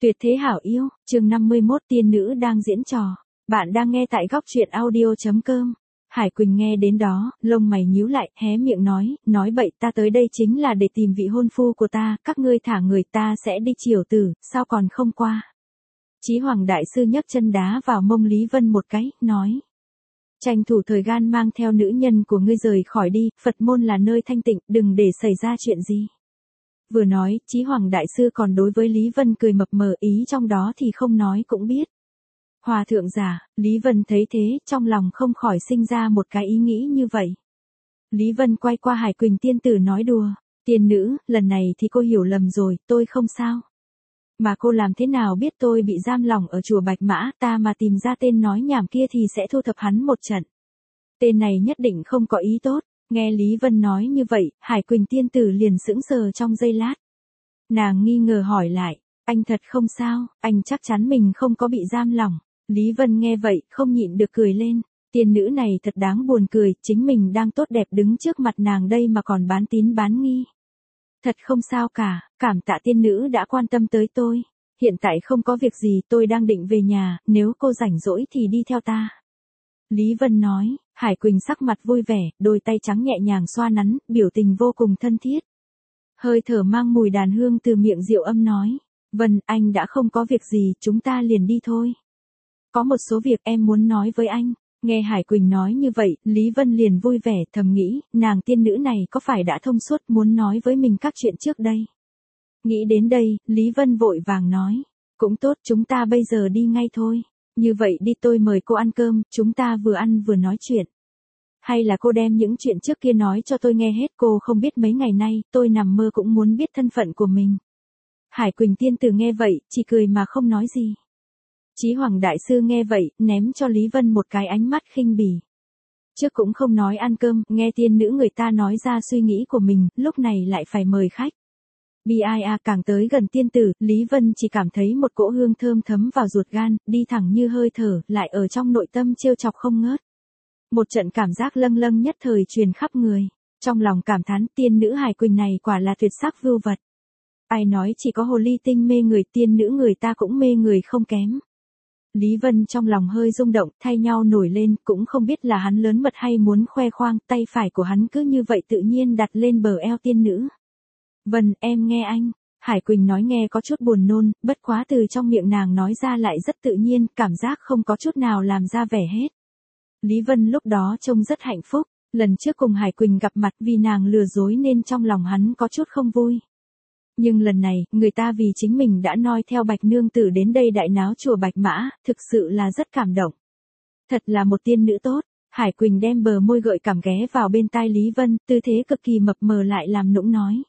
Tuyệt thế hảo yêu, chương 51 tiên nữ đang diễn trò. Bạn đang nghe tại góc truyện audio.com. Hải Quỳnh nghe đến đó, lông mày nhíu lại, hé miệng nói bậy, ta tới đây chính là để tìm vị hôn phu của ta, các ngươi thả người ta sẽ đi chiều tử, sao còn không qua. Chí Hoàng đại sư nhấc chân đá vào mông Lý Vân một cái, nói. Tranh thủ thời gian mang theo nữ nhân của ngươi rời khỏi đi, Phật môn là nơi thanh tịnh, đừng để xảy ra chuyện gì. Vừa nói, Chí Hoàng đại sư còn đối với Lý Vân cười mập mờ, ý trong đó thì không nói cũng biết. Hòa thượng giả, Lý Vân thấy thế, trong lòng không khỏi sinh ra một cái ý nghĩ như vậy. Lý Vân quay qua Hải Quỳnh tiên tử nói đùa, tiên nữ, lần này thì cô hiểu lầm rồi, tôi không sao. Mà cô làm thế nào biết tôi bị giam lỏng ở chùa Bạch Mã, ta mà tìm ra tên nói nhảm kia thì sẽ thu thập hắn một trận. Tên này nhất định không có ý tốt. Nghe Lý Vân nói như vậy, Hải Quỳnh tiên tử liền sững sờ trong giây lát. Nàng nghi ngờ hỏi lại, anh thật không sao, anh chắc chắn mình không có bị giam lỏng. Lý Vân nghe vậy, không nhịn được cười lên, tiên nữ này thật đáng buồn cười, chính mình đang tốt đẹp đứng trước mặt nàng đây mà còn bán tín bán nghi. Thật không sao cả, cảm tạ tiên nữ đã quan tâm tới tôi. Hiện tại không có việc gì, tôi đang định về nhà, nếu cô rảnh rỗi thì đi theo ta. Lý Vân nói. Hải Quỳnh sắc mặt vui vẻ, đôi tay trắng nhẹ nhàng xoa nắn, biểu tình vô cùng thân thiết. Hơi thở mang mùi đàn hương từ miệng Diệu Âm nói. Vân, anh đã không có việc gì, chúng ta liền đi thôi. Có một số việc em muốn nói với anh. Nghe Hải Quỳnh nói như vậy, Lý Vân liền vui vẻ, thầm nghĩ, nàng tiên nữ này có phải đã thông suốt muốn nói với mình các chuyện trước đây. Nghĩ đến đây, Lý Vân vội vàng nói. Cũng tốt, chúng ta bây giờ đi ngay thôi. Như vậy đi, tôi mời cô ăn cơm, chúng ta vừa ăn vừa nói chuyện. Hay là cô đem những chuyện trước kia nói cho tôi nghe hết, cô không biết mấy ngày nay, tôi nằm mơ cũng muốn biết thân phận của mình. Hải Quỳnh tiên tử nghe vậy, chỉ cười mà không nói gì. Chí Hoàng đại sư nghe vậy, ném cho Lý Vân một cái ánh mắt khinh bỉ. Trước cũng không nói ăn cơm, nghe tiên nữ người ta nói ra suy nghĩ của mình, lúc này lại phải mời khách. Bia càng tới gần tiên tử, Lý Vân chỉ cảm thấy một cỗ hương thơm thấm vào ruột gan, đi thẳng như hơi thở, lại ở trong nội tâm trêu chọc không ngớt. Một trận cảm giác lâng lâng nhất thời truyền khắp người, trong lòng cảm thán tiên nữ Hải Quỳnh này quả là tuyệt sắc vưu vật. Ai nói chỉ có hồ ly tinh mê người, tiên nữ người ta cũng mê người không kém. Lý Vân trong lòng hơi rung động, thay nhau nổi lên, cũng không biết là hắn lớn mật hay muốn khoe khoang, tay phải của hắn cứ như vậy tự nhiên đặt lên bờ eo tiên nữ. Vân, em nghe anh. Hải Quỳnh nói nghe có chút buồn nôn, bất quá từ trong miệng nàng nói ra lại rất tự nhiên, cảm giác không có chút nào làm ra vẻ hết. Lý Vân lúc đó trông rất hạnh phúc, lần trước cùng Hải Quỳnh gặp mặt vì nàng lừa dối nên trong lòng hắn có chút không vui. Nhưng lần này, người ta vì chính mình đã noi theo Bạch Nương Tử đến đây đại náo chùa Bạch Mã, thực sự là rất cảm động. Thật là một tiên nữ tốt. Hải Quỳnh đem bờ môi gợi cảm ghé vào bên tai Lý Vân, tư thế cực kỳ mập mờ lại làm nũng nói.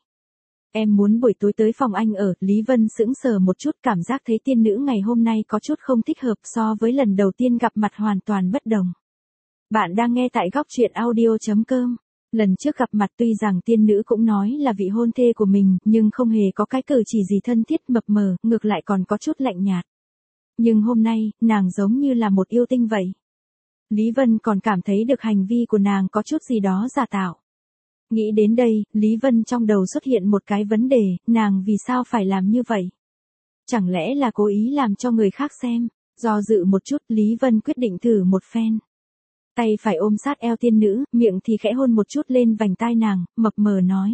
Em muốn buổi tối tới phòng anh ở, Lý Vân sững sờ một chút, cảm giác thấy tiên nữ ngày hôm nay có chút không thích hợp so với lần đầu tiên gặp mặt hoàn toàn bất đồng. Bạn đang nghe tại góc truyện audio.com. Lần trước gặp mặt tuy rằng tiên nữ cũng nói là vị hôn thê của mình, nhưng không hề có cái cử chỉ gì thân thiết mập mờ, ngược lại còn có chút lạnh nhạt. Nhưng hôm nay, nàng giống như là một yêu tinh vậy. Lý Vân còn cảm thấy được hành vi của nàng có chút gì đó giả tạo. Nghĩ đến đây, Lý Vân trong đầu xuất hiện một cái vấn đề, nàng vì sao phải làm như vậy? Chẳng lẽ là cố ý làm cho người khác xem? Do dự một chút, Lý Vân quyết định thử một phen. Tay phải ôm sát eo tiên nữ, miệng thì khẽ hôn một chút lên vành tai nàng, mập mờ nói.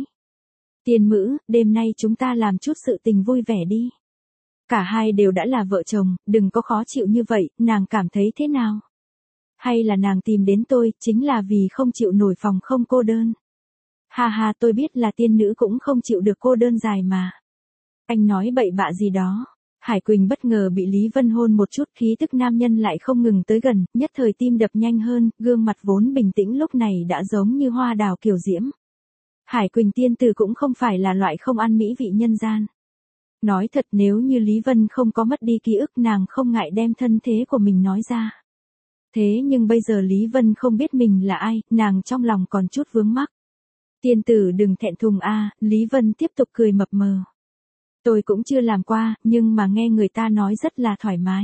Tiên mữ, đêm nay chúng ta làm chút sự tình vui vẻ đi. Cả hai đều đã là vợ chồng, đừng có khó chịu như vậy, nàng cảm thấy thế nào? Hay là nàng tìm đến tôi, chính là vì không chịu nổi phòng không cô đơn? Ha ha, tôi biết là tiên nữ cũng không chịu được cô đơn dài mà. Anh nói bậy bạ gì đó. Hải Quỳnh bất ngờ bị Lý Vân hôn một chút, khí tức nam nhân lại không ngừng tới gần, nhất thời tim đập nhanh hơn, gương mặt vốn bình tĩnh lúc này đã giống như hoa đào kiều diễm. Hải Quỳnh tiên tử cũng không phải là loại không ăn mỹ vị nhân gian. Nói thật, nếu như Lý Vân không có mất đi ký ức, nàng không ngại đem thân thế của mình nói ra. Thế nhưng bây giờ Lý Vân không biết mình là ai, nàng trong lòng còn chút vướng mắc. Tiên tử đừng thẹn thùng a, Lý Vân tiếp tục cười mập mờ. Tôi cũng chưa làm qua, nhưng mà nghe người ta nói rất là thoải mái.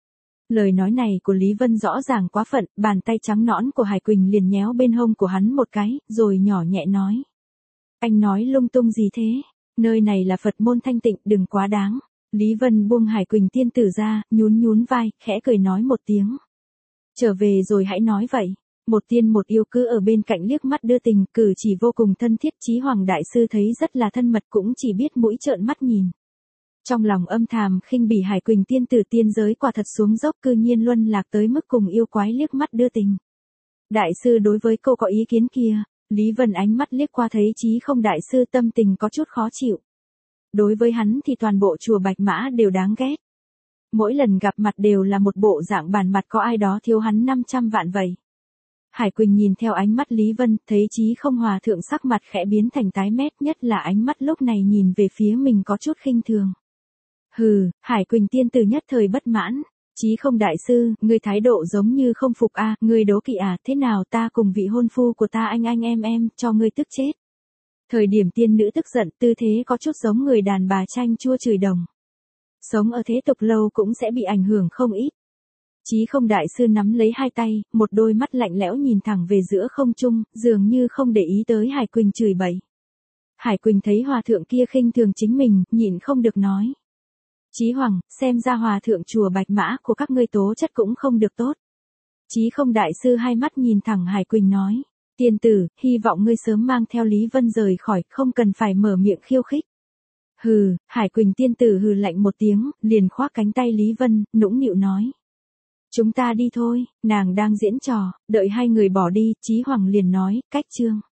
Lời nói này của Lý Vân rõ ràng quá phận, bàn tay trắng nõn của Hải Quỳnh liền nhéo bên hông của hắn một cái, rồi nhỏ nhẹ nói. Anh nói lung tung gì thế? Nơi này là Phật môn thanh tịnh, đừng quá đáng. Lý Vân buông Hải Quỳnh tiên tử ra, nhún nhún vai, khẽ cười nói một tiếng. Trở về rồi hãy nói vậy. Một tiên một yêu cứ ở bên cạnh liếc mắt đưa tình, cử chỉ vô cùng thân thiết. Chí Hoàng đại sư thấy rất là thân mật, cũng chỉ biết mũi trợn mắt nhìn. Trong lòng âm thầm khinh bỉ Hải Quỳnh tiên tử, tiên giới quả thật xuống dốc, cư nhiên luân lạc tới mức cùng yêu quái liếc mắt đưa tình. Đại sư đối với cô có ý kiến kia. Lý Vân ánh mắt liếc qua thấy Chí Không đại sư tâm tình có chút khó chịu. Đối với hắn thì toàn bộ chùa Bạch Mã đều đáng ghét. Mỗi lần gặp mặt đều là một bộ dạng bản mặt, có ai đó thiếu hắn 500 vạn vậy. Hải Quỳnh nhìn theo ánh mắt Lý Vân, thấy Chí Không hòa thượng sắc mặt khẽ biến thành tái mét, nhất là ánh mắt lúc này nhìn về phía mình có chút khinh thường. Hừ, Hải Quỳnh tiên tử nhất thời bất mãn. Chí Không đại sư, ngươi thái độ giống như không phục a, ngươi đố kỵ à, thế nào ta cùng vị hôn phu của ta anh em, cho ngươi tức chết. Thời điểm tiên nữ tức giận, tư thế có chút giống người đàn bà chanh chua chửi đồng. Sống ở thế tục lâu cũng sẽ bị ảnh hưởng không ít. Chí Không đại sư nắm lấy hai tay, một đôi mắt lạnh lẽo nhìn thẳng về giữa không trung, dường như không để ý tới Hải Quỳnh chửi bậy. Hải Quỳnh thấy hòa thượng kia khinh thường chính mình, nhịn không được nói. Chí Hoàng, xem ra hòa thượng chùa Bạch Mã của các ngươi tố chất cũng không được tốt. Chí Không đại sư hai mắt nhìn thẳng Hải Quỳnh nói. Tiên tử, hy vọng ngươi sớm mang theo Lý Vân rời khỏi, không cần phải mở miệng khiêu khích. Hừ, Hải Quỳnh tiên tử hừ lạnh một tiếng, liền khoác cánh tay Lý Vân, nũng nịu nói. Chúng ta đi thôi, nàng đang diễn trò. Đợi hai người bỏ đi, Chí Hoàng liền nói, cách chương.